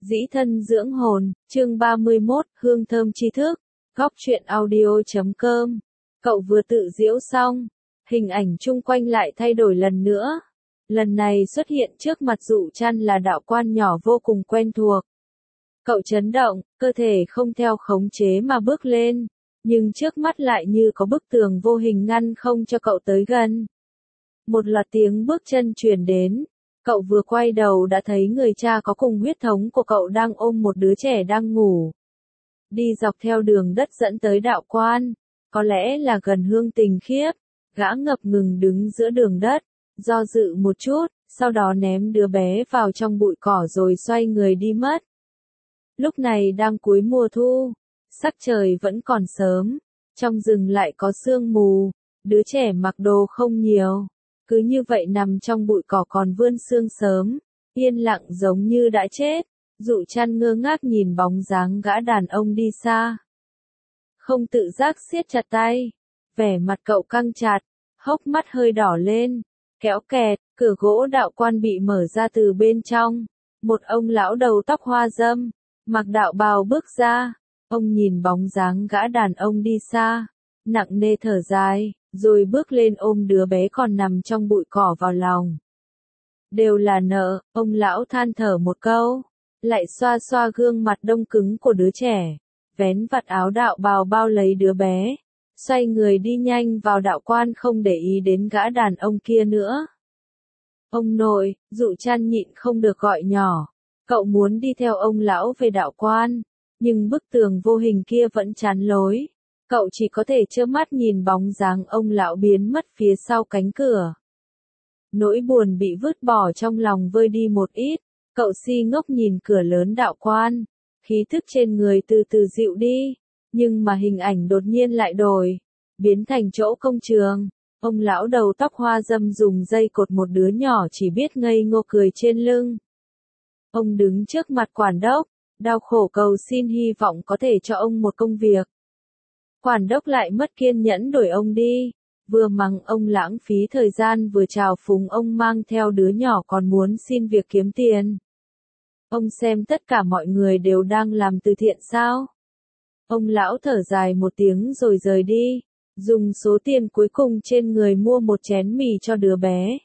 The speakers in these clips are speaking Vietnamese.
Dĩ thân dưỡng hồn, chương 31, hương thơm tri thức, góc truyện audio.com. Cậu vừa tự giễu xong, hình ảnh chung quanh lại thay đổi lần nữa. Lần này xuất hiện trước mặt Dụ Trăn là đạo quan nhỏ vô cùng quen thuộc. Cậu chấn động, cơ thể không theo khống chế mà bước lên, nhưng trước mắt lại như có bức tường vô hình ngăn không cho cậu tới gần. Một loạt tiếng bước chân truyền đến. Cậu vừa quay đầu đã thấy người cha có cùng huyết thống của cậu đang ôm một đứa trẻ đang ngủ. Đi dọc theo đường đất dẫn tới đạo quan, có lẽ là gần Hương Tình Khiếp, gã ngập ngừng đứng giữa đường đất, do dự một chút, sau đó ném đứa bé vào trong bụi cỏ rồi xoay người đi mất. Lúc này đang cuối mùa thu, sắc trời vẫn còn sớm, trong rừng lại có sương mù, đứa trẻ mặc đồ không nhiều. Cứ như vậy nằm trong bụi cỏ còn vươn xương sớm, yên lặng giống như đã chết. Dụ Trăn ngơ ngác nhìn bóng dáng gã đàn ông đi xa. Không tự giác siết chặt tay, vẻ mặt cậu căng chặt, hốc mắt hơi đỏ lên, kéo kẹt, cửa gỗ đạo quan bị mở ra từ bên trong. Một ông lão đầu tóc hoa râm, mặc đạo bào bước ra, ông nhìn bóng dáng gã đàn ông đi xa, nặng nề thở dài. Rồi bước lên ôm đứa bé còn nằm trong bụi cỏ vào lòng. Đều là nợ, ông lão than thở một câu, lại xoa xoa gương mặt đông cứng của đứa trẻ, vén vạt áo đạo bào bao lấy đứa bé, xoay người đi nhanh vào đạo quan không để ý đến gã đàn ông kia nữa. Ông nội, Dụ Trăn nhịn không được gọi nhỏ, cậu muốn đi theo ông lão về đạo quan, nhưng bức tường vô hình kia vẫn chắn lối. Cậu chỉ có thể trơ mắt nhìn bóng dáng ông lão biến mất phía sau cánh cửa. Nỗi buồn bị vứt bỏ trong lòng vơi đi một ít, cậu si ngốc nhìn cửa lớn đạo quan, khí thức trên người từ từ dịu đi, nhưng mà hình ảnh đột nhiên lại đổi, biến thành chỗ công trường. Ông lão đầu tóc hoa râm dùng dây cột một đứa nhỏ chỉ biết ngây ngô cười trên lưng. Ông đứng trước mặt quản đốc, đau khổ cầu xin hy vọng có thể cho ông một công việc. Quản đốc lại mất kiên nhẫn đuổi ông đi, vừa mắng ông lãng phí thời gian vừa trào phúng ông mang theo đứa nhỏ còn muốn xin việc kiếm tiền. Ông xem tất cả mọi người đều đang làm từ thiện sao? Ông lão thở dài một tiếng rồi rời đi, dùng số tiền cuối cùng trên người mua một chén mì cho đứa bé.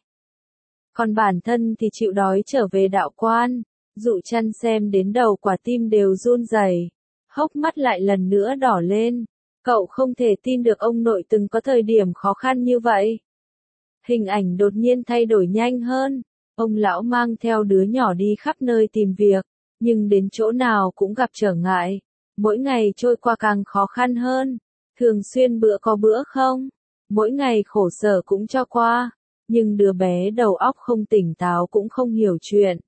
Còn bản thân thì chịu đói trở về đạo quan. Dụ Trăn xem đến đầu quả tim đều run rẩy, hốc mắt lại lần nữa đỏ lên. Cậu không thể tin được ông nội từng có thời điểm khó khăn như vậy. Hình ảnh đột nhiên thay đổi nhanh hơn. Ông lão mang theo đứa nhỏ đi khắp nơi tìm việc, nhưng đến chỗ nào cũng gặp trở ngại. Mỗi ngày trôi qua càng khó khăn hơn. Thường xuyên bữa có bữa không. Mỗi ngày khổ sở cũng cho qua. Nhưng đứa bé đầu óc không tỉnh táo cũng không hiểu chuyện.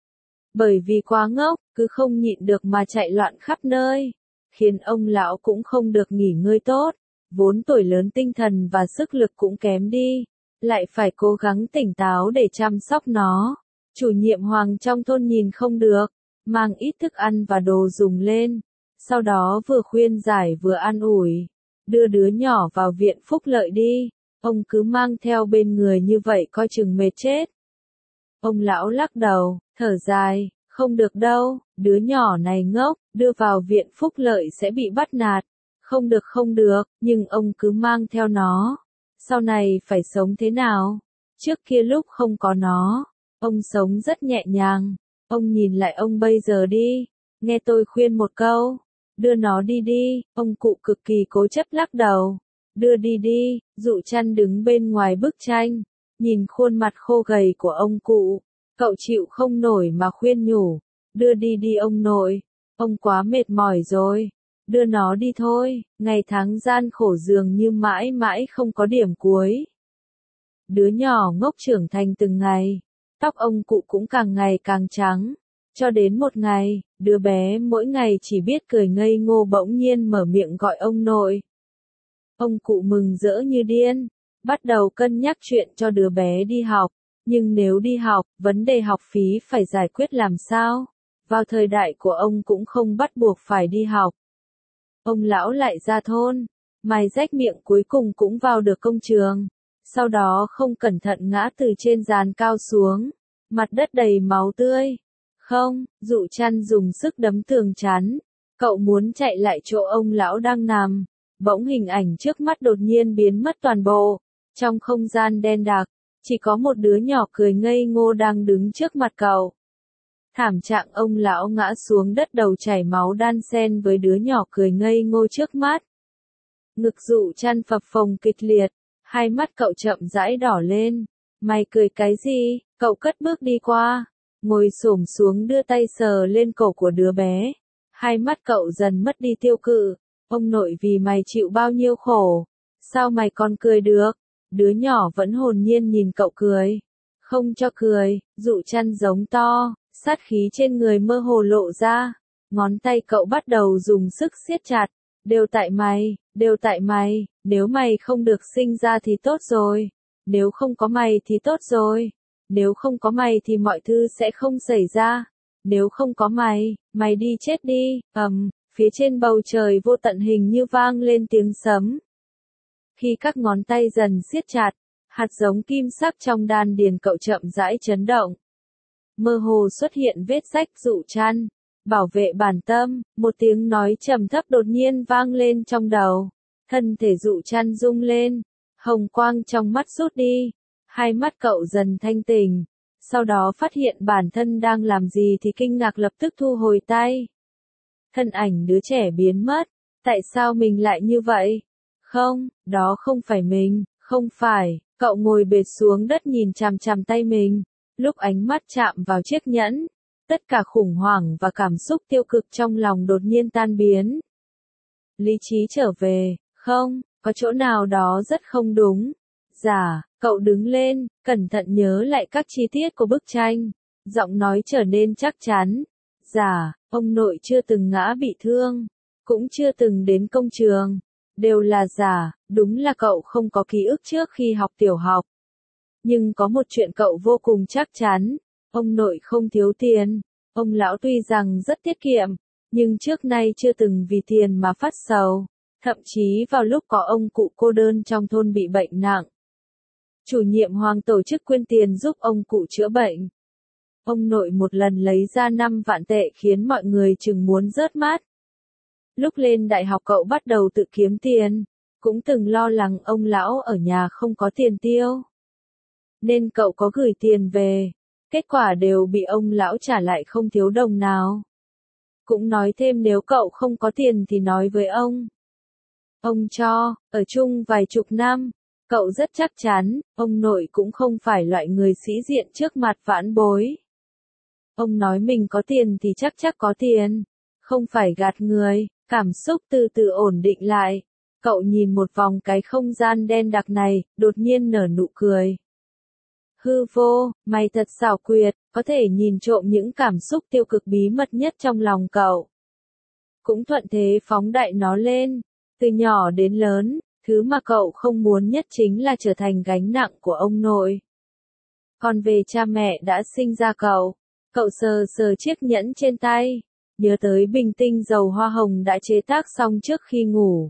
Bởi vì quá ngốc, cứ không nhịn được mà chạy loạn khắp nơi. Khiến ông lão cũng không được nghỉ ngơi tốt, vốn tuổi lớn tinh thần và sức lực cũng kém đi, lại phải cố gắng tỉnh táo để chăm sóc nó. Chủ nhiệm Hoàng trong thôn nhìn không được, mang ít thức ăn và đồ dùng lên, sau đó vừa khuyên giải vừa an ủi, đưa đứa nhỏ vào viện phúc lợi đi, ông cứ mang theo bên người như vậy coi chừng mệt chết. Ông lão lắc đầu, thở dài. Không được đâu, đứa nhỏ này ngốc, đưa vào viện phúc lợi sẽ bị bắt nạt. Không được, nhưng ông cứ mang theo nó. Sau này phải sống thế nào? Trước kia lúc không có nó, ông sống rất nhẹ nhàng. Ông nhìn lại ông bây giờ đi, nghe tôi khuyên một câu. Đưa nó đi đi, ông cụ cực kỳ cố chấp lắc đầu. Đưa đi đi, Dụ Trăn đứng bên ngoài bức tranh, nhìn khuôn mặt khô gầy của ông cụ. Cậu chịu không nổi mà khuyên nhủ, đưa đi đi ông nội, ông quá mệt mỏi rồi, đưa nó đi thôi, ngày tháng gian khổ dường như mãi mãi không có điểm cuối. Đứa nhỏ ngốc trưởng thành từng ngày, tóc ông cụ cũng càng ngày càng trắng, cho đến một ngày, đứa bé mỗi ngày chỉ biết cười ngây ngô bỗng nhiên mở miệng gọi ông nội. Ông cụ mừng rỡ như điên, bắt đầu cân nhắc chuyện cho đứa bé đi học. Nhưng nếu đi học, vấn đề học phí phải giải quyết làm sao? Vào thời đại của ông cũng không bắt buộc phải đi học. Ông lão lại ra thôn, mài rách miệng cuối cùng cũng vào được công trường. Sau đó không cẩn thận ngã từ trên giàn cao xuống, mặt đất đầy máu tươi. Không, Dụ Chăn dùng sức đấm tường chắn. Cậu muốn chạy lại chỗ ông lão đang nằm. Bỗng hình ảnh trước mắt đột nhiên biến mất toàn bộ. Trong không gian đen đặc, chỉ có một đứa nhỏ cười ngây ngô đang đứng trước mặt cậu. Thảm trạng ông lão ngã xuống đất đầu chảy máu đan xen với đứa nhỏ cười ngây ngô trước mắt. Ngực Dụ Chăn phập phồng kịch liệt, hai mắt cậu chậm rãi đỏ lên. Mày cười cái gì? Cậu cất bước đi qua, ngồi xổm xuống đưa tay sờ lên cổ của đứa bé. Hai mắt cậu dần mất đi tiêu cự. Ông nội vì mày chịu bao nhiêu khổ, sao mày còn cười được? Đứa nhỏ vẫn hồn nhiên nhìn cậu cười. Không cho cười, Dụ Chăn giống to, sát khí trên người mơ hồ lộ ra. Ngón tay cậu bắt đầu dùng sức siết chặt. Đều tại mày, nếu mày không được sinh ra thì tốt rồi. Nếu không có mày thì tốt rồi. Nếu không có mày thì mọi thứ sẽ không xảy ra. Nếu không có mày, mày đi chết đi. Phía trên bầu trời vô tận hình như vang lên tiếng sấm. Khi các ngón tay dần siết chặt, hạt giống kim sắc trong đan điền cậu chậm rãi chấn động. Mơ hồ xuất hiện vết rách. Dụ Chăn, bảo vệ bản tâm, một tiếng nói trầm thấp đột nhiên vang lên trong đầu. Thân thể Dụ Chăn rung lên, hồng quang trong mắt rút đi, hai mắt cậu dần thanh tỉnh. Sau đó phát hiện bản thân đang làm gì thì kinh ngạc lập tức thu hồi tay. Thân ảnh đứa trẻ biến mất. Tại sao mình lại như vậy? Không, đó không phải mình, không phải. Cậu ngồi bệt xuống đất nhìn chằm chằm tay mình. Lúc ánh mắt chạm vào chiếc nhẫn, tất cả khủng hoảng và cảm xúc tiêu cực trong lòng đột nhiên tan biến. Lý trí trở về, không, có chỗ nào đó rất không đúng. Cậu đứng lên, cẩn thận nhớ lại các chi tiết của bức tranh. Giọng nói trở nên chắc chắn. Ông nội chưa từng ngã bị thương, cũng chưa từng đến công trường. Đều là giả, đúng là cậu không có ký ức trước khi học tiểu học. Nhưng có một chuyện cậu vô cùng chắc chắn, ông nội không thiếu tiền. Ông lão tuy rằng rất tiết kiệm, nhưng trước nay chưa từng vì tiền mà phát sầu. Thậm chí vào lúc có ông cụ cô đơn trong thôn bị bệnh nặng, chủ nhiệm Hoàng tổ chức quyên tiền giúp ông cụ chữa bệnh. Ông nội một lần lấy ra 5 vạn tệ khiến mọi người chừng muốn rớt mắt. Lúc lên đại học cậu bắt đầu tự kiếm tiền, cũng từng lo lắng ông lão ở nhà không có tiền tiêu. Nên cậu có gửi tiền về, kết quả đều bị ông lão trả lại không thiếu đồng nào. Cũng nói thêm nếu cậu không có tiền thì nói với ông. Ông cho, ở chung vài chục năm, cậu rất chắc chắn, ông nội cũng không phải loại người sĩ diện trước mặt vãn bối. Ông nói mình có tiền thì chắc có tiền, không phải gạt người. Cảm xúc từ từ ổn định lại. Cậu nhìn một vòng cái không gian đen đặc này, đột nhiên nở nụ cười. Hư vô, mày thật xảo quyệt, có thể nhìn trộm những cảm xúc tiêu cực bí mật nhất trong lòng cậu. Cũng thuận thế phóng đại nó lên. Từ nhỏ đến lớn, thứ mà cậu không muốn nhất chính là trở thành gánh nặng của ông nội. Còn về cha mẹ đã sinh ra cậu sờ sờ chiếc nhẫn trên tay. Nhớ tới bình tinh dầu hoa hồng đã chế tác xong trước khi ngủ.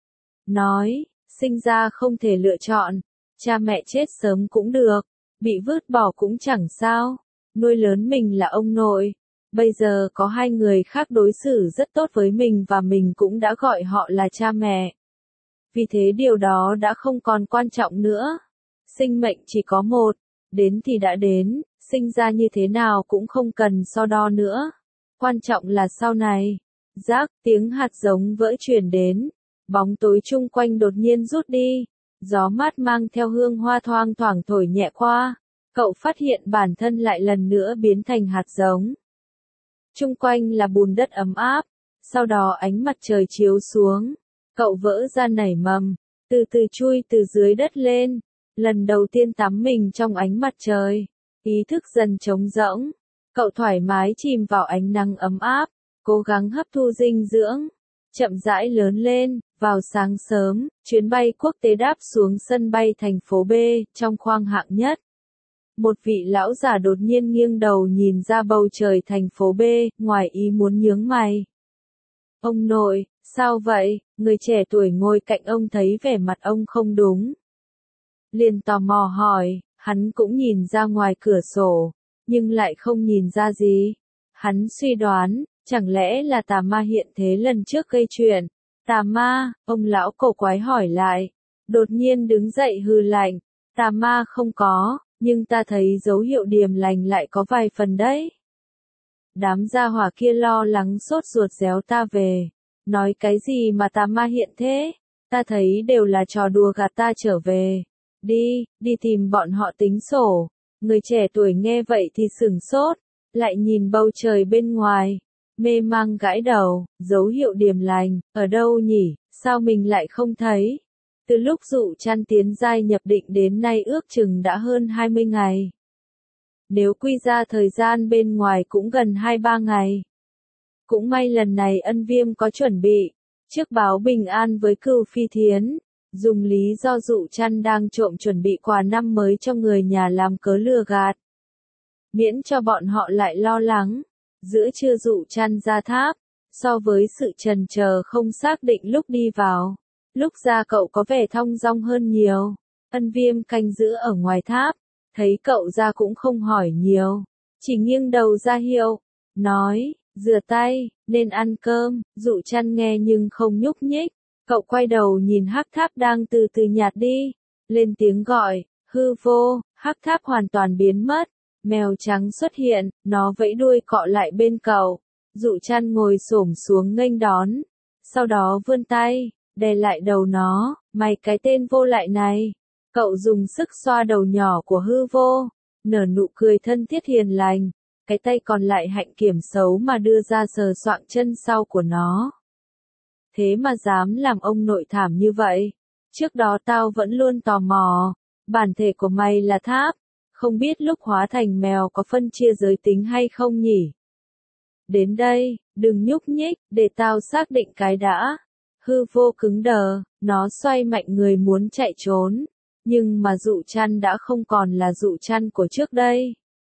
Nói, sinh ra không thể lựa chọn, cha mẹ chết sớm cũng được, bị vứt bỏ cũng chẳng sao, nuôi lớn mình là ông nội. Bây giờ có hai người khác đối xử rất tốt với mình và mình cũng đã gọi họ là cha mẹ. Vì thế điều đó đã không còn quan trọng nữa. Sinh mệnh chỉ có một, đến thì đã đến, sinh ra như thế nào cũng không cần so đo nữa. Quan trọng là sau này. Rác, tiếng hạt giống vỡ truyền đến. Bóng tối chung quanh đột nhiên rút đi. Gió mát mang theo hương hoa thoang thoảng thổi nhẹ qua. Cậu phát hiện bản thân lại lần nữa biến thành hạt giống. Chung quanh là bùn đất ấm áp. Sau đó ánh mặt trời chiếu xuống. Cậu vỡ ra nảy mầm. Từ từ chui từ dưới đất lên. Lần đầu tiên tắm mình trong ánh mặt trời. Ý thức dần trống rỗng. Cậu thoải mái chìm vào ánh nắng ấm áp, cố gắng hấp thu dinh dưỡng, chậm rãi lớn lên. Vào sáng sớm, chuyến bay quốc tế đáp xuống sân bay thành phố B, trong khoang hạng nhất. Một vị lão già đột nhiên nghiêng đầu nhìn ra bầu trời thành phố B, ngoài ý muốn nhướng mày. Ông nội, sao vậy? Người trẻ tuổi ngồi cạnh ông thấy vẻ mặt ông không đúng. Liền tò mò hỏi, hắn cũng nhìn ra ngoài cửa sổ, nhưng lại không nhìn ra gì. Hắn suy đoán, chẳng lẽ là tà ma hiện thế lần trước gây chuyện. Tà ma, ông lão cổ quái hỏi lại. Đột nhiên đứng dậy hừ lạnh. Tà ma không có, nhưng ta thấy dấu hiệu điềm lành lại có vài phần đấy. Đám gia hỏa kia lo lắng sốt ruột réo ta về. Nói cái gì mà tà ma hiện thế? Ta thấy đều là trò đùa gạt ta trở về. Đi tìm bọn họ tính sổ. Người trẻ tuổi nghe vậy thì sửng sốt, lại nhìn bầu trời bên ngoài. Mê mang gãi đầu, dấu hiệu điềm lành, ở đâu nhỉ, sao mình lại không thấy? Từ lúc Dụ Trăn tiến giai nhập định đến nay ước chừng đã hơn 20 ngày. Nếu quy ra thời gian bên ngoài cũng gần 2-3 ngày. Cũng may lần này Ân Viêm có chuẩn bị, trước báo bình an với Cửu Phi Thiến, dùng lý do Dụ Trăn đang trộm chuẩn bị quà năm mới cho người nhà làm cớ lừa gạt. Miễn cho bọn họ lại lo lắng, giữa trưa Dụ Trăn ra tháp, so với sự chần chờ không xác định lúc đi vào, lúc ra cậu có vẻ thong dong hơn nhiều. Ân Viêm canh giữ ở ngoài tháp, thấy cậu ra cũng không hỏi nhiều, chỉ nghiêng đầu ra hiệu, nói, rửa tay, nên ăn cơm. Dụ Trăn nghe nhưng không nhúc nhích, cậu quay đầu nhìn hắc tháp đang từ từ nhạt đi, lên tiếng gọi, hư vô. Hắc tháp hoàn toàn biến mất, mèo trắng xuất hiện, nó vẫy đuôi cọ lại bên cậu. Dụ Trăn ngồi xổm xuống nghênh đón, sau đó vươn tay, đè lại đầu nó, mày cái tên vô lại này. Cậu dùng sức xoa đầu nhỏ của hư vô, nở nụ cười thân thiết hiền lành, cái tay còn lại hạnh kiểm xấu mà đưa ra sờ soạng chân sau của nó. Thế mà dám làm ông nội thảm như vậy. Trước đó tao vẫn luôn tò mò, bản thể của mày là tháp, không biết lúc hóa thành mèo có phân chia giới tính hay không nhỉ? Đến đây, đừng nhúc nhích, để tao xác định cái đã. Hư vô cứng đờ, nó xoay mạnh người muốn chạy trốn, nhưng mà Dụ Trăn đã không còn là Dụ Trăn của trước đây.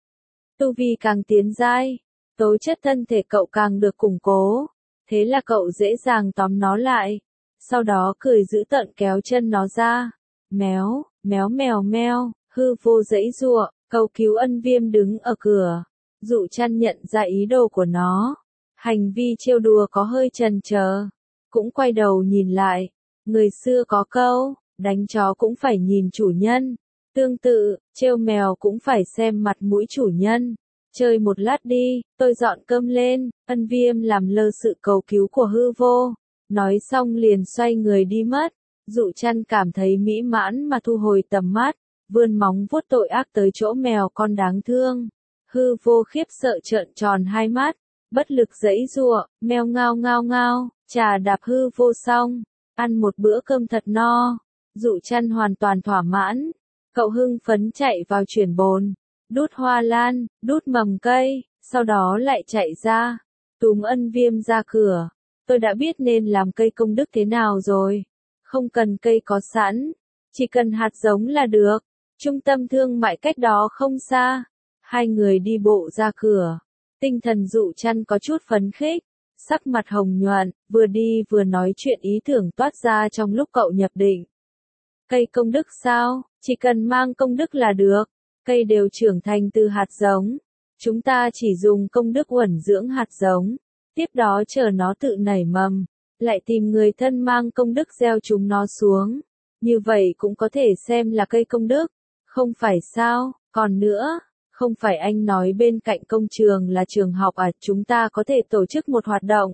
Tu vi càng tiến giai, tố chất thân thể cậu càng được củng cố, thế là cậu dễ dàng tóm nó lại, sau đó cười dữ tợn kéo chân nó ra. Méo, méo mèo meo, hư vô giãy giụa, cầu cứu. Ân Viêm đứng ở cửa. Dụ Trăn nhận ra ý đồ của nó, hành vi trêu đùa có hơi chần chờ, cũng quay đầu nhìn lại. Người xưa có câu, đánh chó cũng phải nhìn chủ nhân. Tương tự, trêu mèo cũng phải xem mặt mũi chủ nhân. Chơi một lát đi, tôi dọn cơm lên. Ân Viêm làm lơ sự cầu cứu của hư vô, nói xong liền xoay người đi mất. Dụ Trăn cảm thấy mỹ mãn mà thu hồi tầm mắt, vươn móng vuốt tội ác tới chỗ mèo con đáng thương. Hư vô khiếp sợ trợn tròn hai mắt, bất lực giãy giụa, meo ngao ngao ngao, trà đạp hư vô xong, ăn một bữa cơm thật no. Dụ Trăn hoàn toàn thỏa mãn, cậu hưng phấn chạy vào chuyển bồn, đút hoa lan, đút mầm cây, sau đó lại chạy ra, túm Ân Viêm ra cửa. Tôi đã biết nên làm cây công đức thế nào rồi, không cần cây có sẵn, chỉ cần hạt giống là được. Trung tâm thương mại cách đó không xa. Hai người đi bộ ra cửa, tinh thần Dụ Trăn có chút phấn khích, sắc mặt hồng nhuận, vừa đi vừa nói chuyện ý tưởng toát ra trong lúc cậu nhập định. Cây công đức sao, chỉ cần mang công đức là được, cây đều trưởng thành từ hạt giống. Chúng ta chỉ dùng công đức uẩn dưỡng hạt giống, tiếp đó chờ nó tự nảy mầm, lại tìm người thân mang công đức gieo chúng nó xuống. Như vậy cũng có thể xem là cây công đức, không phải sao? Còn nữa, không phải anh nói bên cạnh công trường là trường học à? Chúng ta có thể tổ chức một hoạt động,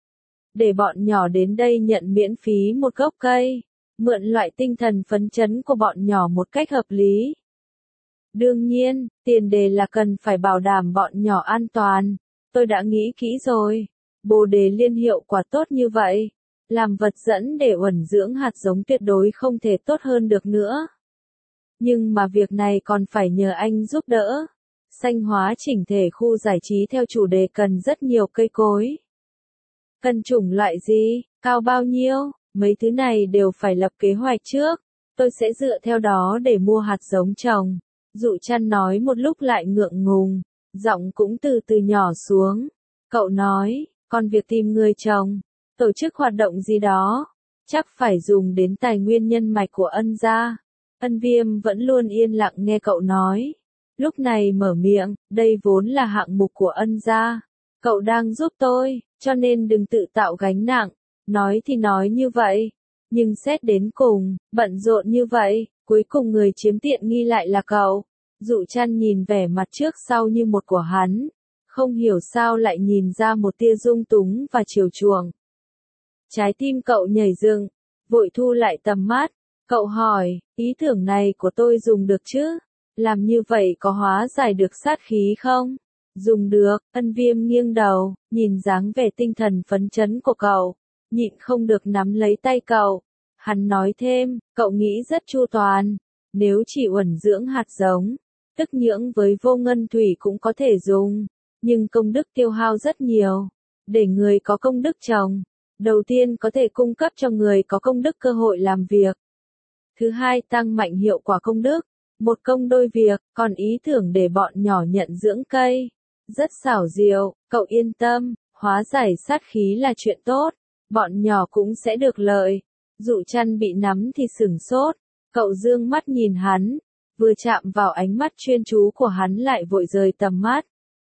để bọn nhỏ đến đây nhận miễn phí một gốc cây, mượn loại tinh thần phấn chấn của bọn nhỏ một cách hợp lý. Đương nhiên, tiền đề là cần phải bảo đảm bọn nhỏ an toàn. Tôi đã nghĩ kỹ rồi, Bồ Đề Liên hiệu quả tốt như vậy, làm vật dẫn để uẩn dưỡng hạt giống tuyệt đối không thể tốt hơn được nữa. Nhưng mà việc này còn phải nhờ anh giúp đỡ. Xanh hóa chỉnh thể khu giải trí theo chủ đề cần rất nhiều cây cối. Cần chủng loại gì, cao bao nhiêu, mấy thứ này đều phải lập kế hoạch trước. Tôi sẽ dựa theo đó để mua hạt giống trồng. Dụ Trăn nói một lúc lại ngượng ngùng, giọng cũng từ từ nhỏ xuống. Cậu nói, còn việc tìm người trồng, tổ chức hoạt động gì đó, chắc phải dùng đến tài nguyên nhân mạch của Ân gia. Ân Viêm vẫn luôn yên lặng nghe cậu nói. Lúc này mở miệng, đây vốn là hạng mục của Ân gia. Cậu đang giúp tôi, cho nên đừng tự tạo gánh nặng. Nói thì nói như vậy, nhưng xét đến cùng, bận rộn như vậy, cuối cùng người chiếm tiện nghi lại là cậu. Dụ Trăn nhìn vẻ mặt trước sau như một của hắn, không hiểu sao lại nhìn ra một tia dung túng và chiều chuộng. Trái tim cậu nhảy dựng, vội thu lại tầm mắt. Cậu hỏi, ý tưởng này của tôi dùng được chứ? Làm như vậy có hóa giải được sát khí không? Dùng được. Ân Viêm nghiêng đầu, nhìn dáng vẻ tinh thần phấn chấn của cậu, nhịn không được nắm lấy tay cậu. Hắn nói thêm, cậu nghĩ rất chu toàn. Nếu chỉ uẩn dưỡng hạt giống, tức nhưỡng với vô ngân thủy cũng có thể dùng, nhưng công đức tiêu hao rất nhiều. Để người có công đức trồng, đầu tiên có thể cung cấp cho người có công đức cơ hội làm việc. Thứ hai, tăng mạnh hiệu quả công đức, một công đôi việc. Còn ý tưởng để bọn nhỏ nhận dưỡng cây, rất xảo diệu. Cậu yên tâm, hóa giải sát khí là chuyện tốt, bọn nhỏ cũng sẽ được lợi. Dụ Trăn bị nắm thì sửng sốt, cậu dương mắt nhìn hắn, vừa chạm vào ánh mắt chuyên chú của hắn lại vội rời tầm mắt.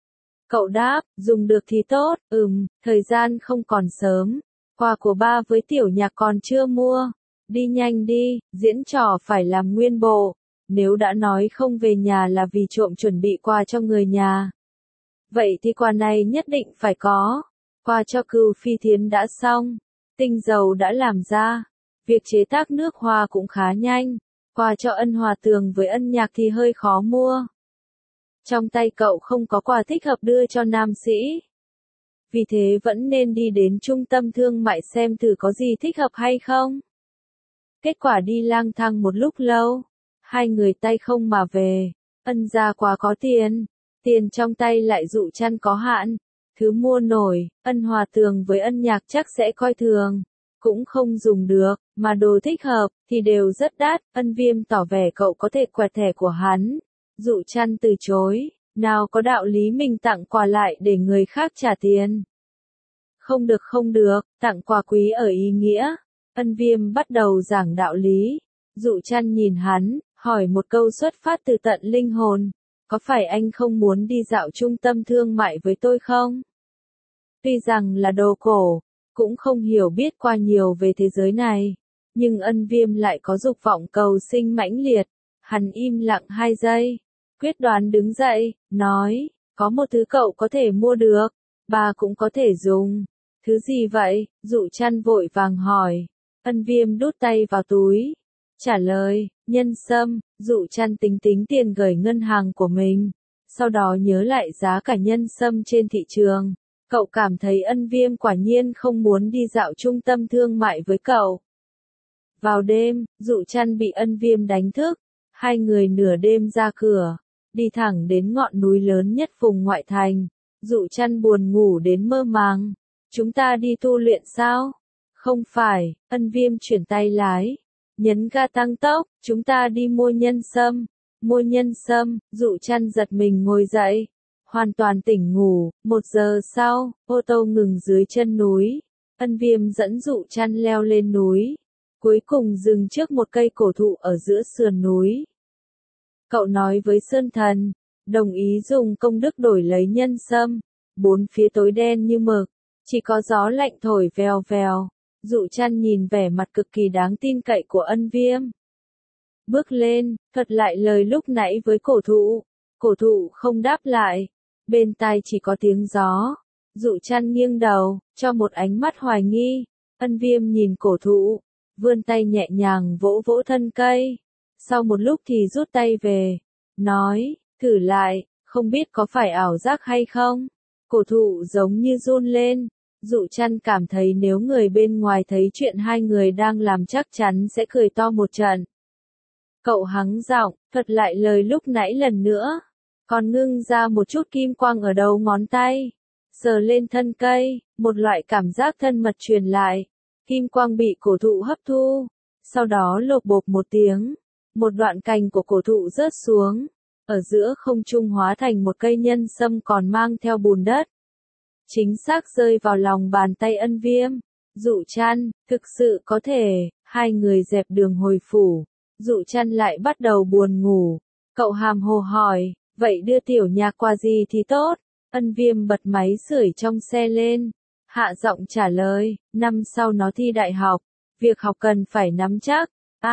Cậu đáp, dùng được thì tốt. Thời gian không còn sớm, quà của ba với tiểu nhạc còn chưa mua. Đi nhanh đi, diễn trò phải làm nguyên bộ. Nếu đã nói không về nhà là vì trộm chuẩn bị quà cho người nhà, vậy thì quà này nhất định phải có. Quà cho Cừu Phi Thiến đã xong, tinh dầu đã làm ra, việc chế tác nước hoa cũng khá nhanh. Quà cho Ân Hòa Tường với Ân Nhạc thì hơi khó mua. Trong tay cậu không có quà thích hợp đưa cho nam sĩ, vì thế vẫn nên đi đến trung tâm thương mại xem thử có gì thích hợp hay không. Kết quả đi lang thang một lúc lâu, hai người tay không mà về. Ân gia quá có tiền, tiền trong tay lại Dụ Trăn có hạn, thứ mua nổi, Ân Hòa Tường với Ân Nhạc chắc sẽ coi thường, cũng không dùng được, mà đồ thích hợp thì đều rất đắt. Ân Viêm tỏ vẻ cậu có thể quẹt thẻ của hắn. Dụ Trăn từ chối, nào có đạo lý mình tặng quà lại để người khác trả tiền. Không được, tặng quà quý ở ý nghĩa. Ân Viêm bắt đầu giảng đạo lý. Dụ Trăn nhìn hắn, hỏi một câu xuất phát từ tận linh hồn. Có phải anh không muốn đi dạo trung tâm thương mại với tôi không? Tuy rằng là đồ cổ, cũng không hiểu biết qua nhiều về thế giới này, nhưng Ân Viêm lại có dục vọng cầu sinh mãnh liệt. Hắn im lặng 2 giây, quyết đoán đứng dậy, nói, có một thứ cậu có thể mua được, bà cũng có thể dùng. Thứ gì vậy? Dụ Trăn vội vàng hỏi. Ân Viêm đút tay vào túi, trả lời, nhân sâm. Dụ Trăn tính tính tiền gửi ngân hàng của mình, sau đó nhớ lại giá cả nhân sâm trên thị trường. Cậu cảm thấy Ân Viêm quả nhiên không muốn đi dạo trung tâm thương mại với cậu. Vào đêm, Dụ Trăn bị Ân Viêm đánh thức. Hai người nửa đêm ra cửa, đi thẳng đến ngọn núi lớn nhất vùng ngoại thành. Dụ Trăn buồn ngủ đến mơ màng. Chúng ta đi tu luyện sao? Không phải. Ân Viêm chuyển tay lái, nhấn ga tăng tốc. Chúng ta đi mua nhân sâm. Mua nhân sâm. Dụ Trăn giật mình ngồi dậy, hoàn toàn tỉnh ngủ. 1 giờ sau, ô tô ngừng dưới chân núi. Ân Viêm dẫn Dụ Trăn leo lên núi, cuối cùng dừng trước một cây cổ thụ ở giữa sườn núi. Cậu nói với Sơn Thần, đồng ý dùng công đức đổi lấy nhân sâm. Bốn phía tối đen như mực, chỉ có gió lạnh thổi vèo vèo. Dụ Trăn nhìn vẻ mặt cực kỳ đáng tin cậy của Ân Viêm, bước lên, thuật lại lời lúc nãy với cổ thụ. Cổ thụ không đáp lại, bên tai chỉ có tiếng gió. Dụ Trăn nghiêng đầu, cho một ánh mắt hoài nghi. Ân Viêm nhìn cổ thụ, vươn tay nhẹ nhàng vỗ vỗ thân cây. Sau một lúc thì rút tay về, nói, thử lại, không biết có phải ảo giác hay không. Cổ thụ giống như run lên. Dụ Trăn cảm thấy nếu người bên ngoài thấy chuyện hai người đang làm chắc chắn sẽ cười to một trận. Cậu hắng giọng, thuật lại lời lúc nãy lần nữa, còn ngưng ra một chút kim quang ở đầu ngón tay. Sờ lên thân cây, một loại cảm giác thân mật truyền lại. Kim quang bị cổ thụ hấp thu, sau đó lộp bộp một tiếng, một đoạn cành của cổ thụ rớt xuống, ở giữa không trung hóa thành một cây nhân sâm còn mang theo bùn đất. Chính xác rơi vào lòng bàn tay Ân Viêm. Dụ Trăn, thực sự có thể. Hai người dẹp đường hồi phủ. Dụ Trăn lại bắt đầu buồn ngủ. Cậu hàm hồ hỏi, vậy đưa tiểu nhạc quà gì thì tốt? Ân Viêm bật máy sưởi trong xe lên, hạ giọng trả lời, năm sau nó thi đại học, việc học cần phải nắm chắc.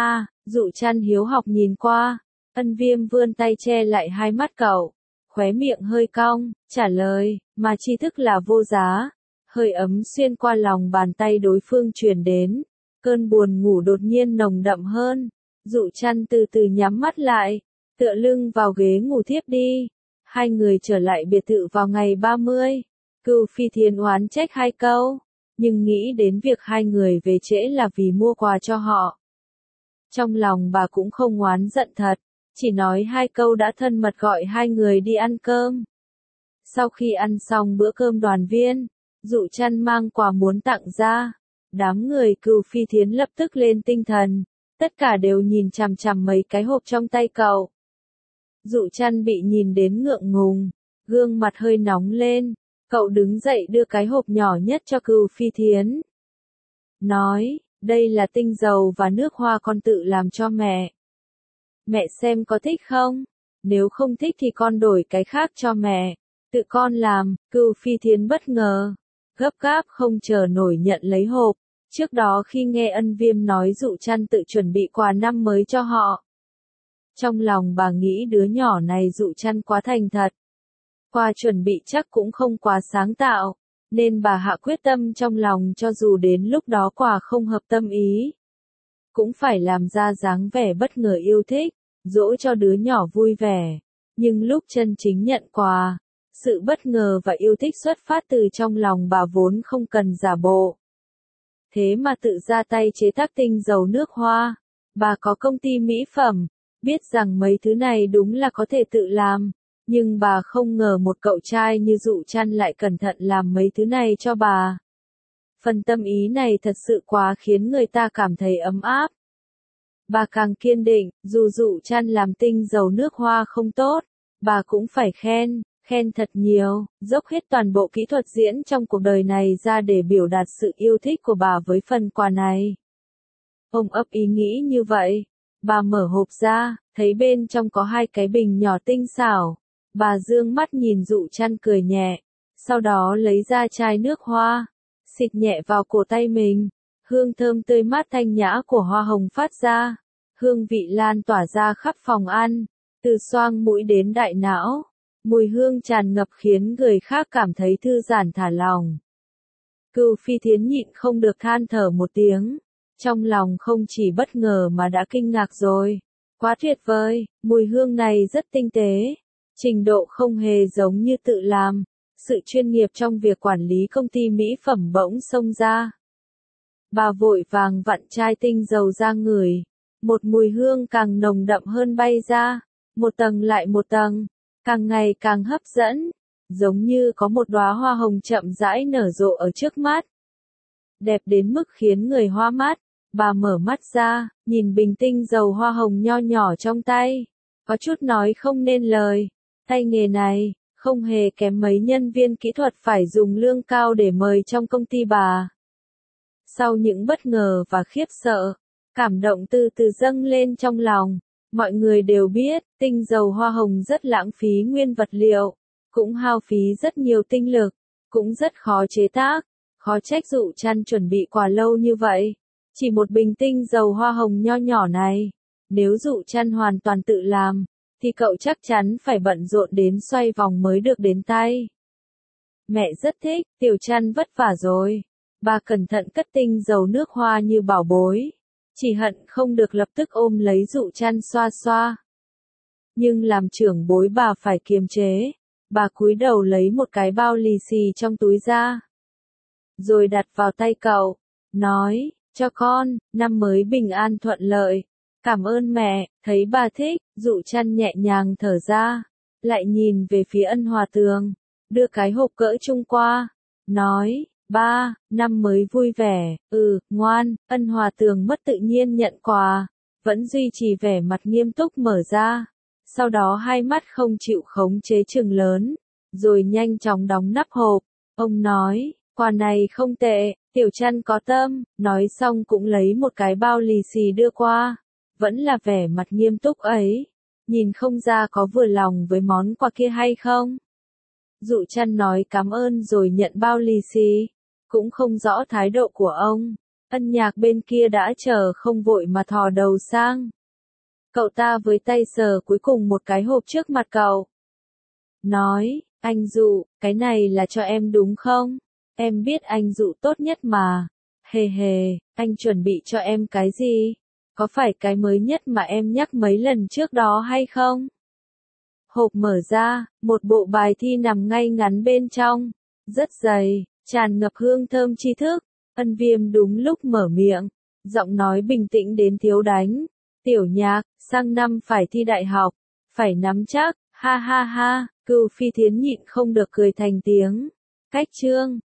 Dụ Chăn hiếu học nhìn qua, Ân Viêm vươn tay che lại hai mắt cậu, khóe miệng hơi cong, trả lời, mà tri thức là vô giá. Hơi ấm xuyên qua lòng bàn tay đối phương truyền đến, cơn buồn ngủ đột nhiên nồng đậm hơn. Dụ Chăn từ từ nhắm mắt lại, tựa lưng vào ghế ngủ thiếp đi. Hai người trở lại biệt thự vào ngày 30. Cửu Phi Thiến oán trách hai câu, nhưng nghĩ đến việc hai người về trễ là vì mua quà cho họ. Trong lòng bà cũng không oán giận thật, chỉ nói hai câu đã thân mật gọi hai người đi ăn cơm. Sau khi ăn xong bữa cơm đoàn viên, Dụ Chăn mang quà muốn tặng ra. Đám người Cửu Phi Thiến lập tức lên tinh thần, tất cả đều nhìn chằm chằm mấy cái hộp trong tay cậu. Dụ Chăn bị nhìn đến ngượng ngùng, gương mặt hơi nóng lên, cậu đứng dậy đưa cái hộp nhỏ nhất cho Cửu Phi Thiến. Nói, đây là tinh dầu và nước hoa con tự làm cho mẹ. Mẹ xem có thích không? Nếu không thích thì con đổi cái khác cho mẹ. Tự con làm. Cửu Phi Thiến bất ngờ, gấp gáp không chờ nổi nhận lấy hộp. Trước đó khi nghe Ân Viêm nói Dụ Chăn tự chuẩn bị quà năm mới cho họ, trong lòng bà nghĩ đứa nhỏ này Dụ Chăn quá thành thật. Quà chuẩn bị chắc cũng không quá sáng tạo, nên bà hạ quyết tâm trong lòng cho dù đến lúc đó quà không hợp tâm ý, cũng phải làm ra dáng vẻ bất ngờ yêu thích, dỗ cho đứa nhỏ vui vẻ. Nhưng lúc chân chính nhận quà, sự bất ngờ và yêu thích xuất phát từ trong lòng bà vốn không cần giả bộ. Thế mà tự ra tay chế tác tinh dầu nước hoa. Bà có công ty mỹ phẩm, biết rằng mấy thứ này đúng là có thể tự làm, nhưng bà không ngờ một cậu trai như Dụ Chăn lại cẩn thận làm mấy thứ này cho bà. Phần tâm ý này thật sự quá khiến người ta cảm thấy ấm áp. Bà càng kiên định, dù Dụ Chăn làm tinh dầu nước hoa không tốt, bà cũng phải khen thật nhiều, dốc hết toàn bộ kỹ thuật diễn trong cuộc đời này ra để biểu đạt sự yêu thích của bà với phần quà này. Ôm ấp ý nghĩ như vậy, bà mở hộp ra, thấy bên trong có hai cái bình nhỏ tinh xảo. Bà dương mắt nhìn Dụ Chăn cười nhẹ, sau đó lấy ra chai nước hoa, xịt nhẹ vào cổ tay mình. Hương thơm tươi mát thanh nhã của hoa hồng phát ra, hương vị lan tỏa ra khắp phòng ăn, từ xoang mũi đến đại não. Mùi hương tràn ngập khiến người khác cảm thấy thư giãn thả lòng. Cửu Phi Thiến nhịn không được than thở một tiếng, trong lòng không chỉ bất ngờ mà đã kinh ngạc rồi. Quá tuyệt vời, mùi hương này rất tinh tế, trình độ không hề giống như tự làm. Sự chuyên nghiệp trong việc quản lý công ty mỹ phẩm bỗng xông ra. Bà vội vàng vặn chai tinh dầu ra ngửi, một mùi hương càng nồng đậm hơn bay ra, một tầng lại một tầng, càng ngày càng hấp dẫn, giống như có một đóa hoa hồng chậm rãi nở rộ ở trước mắt. Đẹp đến mức khiến người hoa mắt. Bà mở mắt ra, nhìn bình tinh dầu hoa hồng nho nhỏ trong tay, có chút nói không nên lời. Tay nghề này không hề kém mấy nhân viên kỹ thuật phải dùng lương cao để mời trong công ty bà. Sau những bất ngờ và khiếp sợ, cảm động từ từ dâng lên trong lòng. Mọi người đều biết, tinh dầu hoa hồng rất lãng phí nguyên vật liệu, cũng hao phí rất nhiều tinh lực, cũng rất khó chế tác. Khó trách Dụ Chăn chuẩn bị quà lâu như vậy. Chỉ một bình tinh dầu hoa hồng nho nhỏ này, nếu Dụ Chăn hoàn toàn tự làm, thì cậu chắc chắn phải bận rộn đến xoay vòng mới được đến tay. Mẹ rất thích, Tiểu Chăn vất vả rồi. Bà cẩn thận cất tinh dầu nước hoa như bảo bối. Chỉ hận không được lập tức ôm lấy Dụ Chăn xoa xoa. Nhưng làm trưởng bối bà phải kiềm chế. Bà cúi đầu lấy một cái bao lì xì trong túi ra, rồi đặt vào tay cậu, nói, cho con, năm mới bình an thuận lợi. Cảm ơn mẹ. Thấy bà thích, Dụ Chăn nhẹ nhàng thở ra, lại nhìn về phía Ân Hòa Tường, đưa cái hộp cỡ trung qua, nói, ba, năm mới vui vẻ. Ngoan. Ân Hòa Tường mất tự nhiên nhận quà, vẫn duy trì vẻ mặt nghiêm túc mở ra, sau đó hai mắt không chịu khống chế trừng lớn, rồi nhanh chóng đóng nắp hộp. Ông nói, quà này không tệ, Tiểu Chăn có tâm. Nói xong cũng lấy một cái bao lì xì đưa qua, vẫn là vẻ mặt nghiêm túc ấy, nhìn không ra có vừa lòng với món quà kia hay không. Dụ Chăn nói cảm ơn rồi nhận bao lì xì. Cũng không rõ thái độ của ông. Ân Nhạc bên kia đã chờ không vội mà thò đầu sang. Cậu ta với tay sờ cuối cùng một cái hộp trước mặt cậu. Nói, anh Dụ, cái này là cho em đúng không? Em biết anh Dụ tốt nhất mà. Hề hề, anh chuẩn bị cho em cái gì? Có phải cái mới nhất mà em nhắc mấy lần trước đó hay không? Hộp mở ra, một bộ bài thi nằm ngay ngắn bên trong. Rất dày, tràn ngập hương thơm tri thức. Ân Viêm đúng lúc mở miệng. Giọng nói bình tĩnh đến thiếu đánh. Tiểu Nhạc, sang năm phải thi đại học. Phải nắm chắc, ha ha ha. Cừu Phi Thiến nhịn không được cười thành tiếng. Cách chương.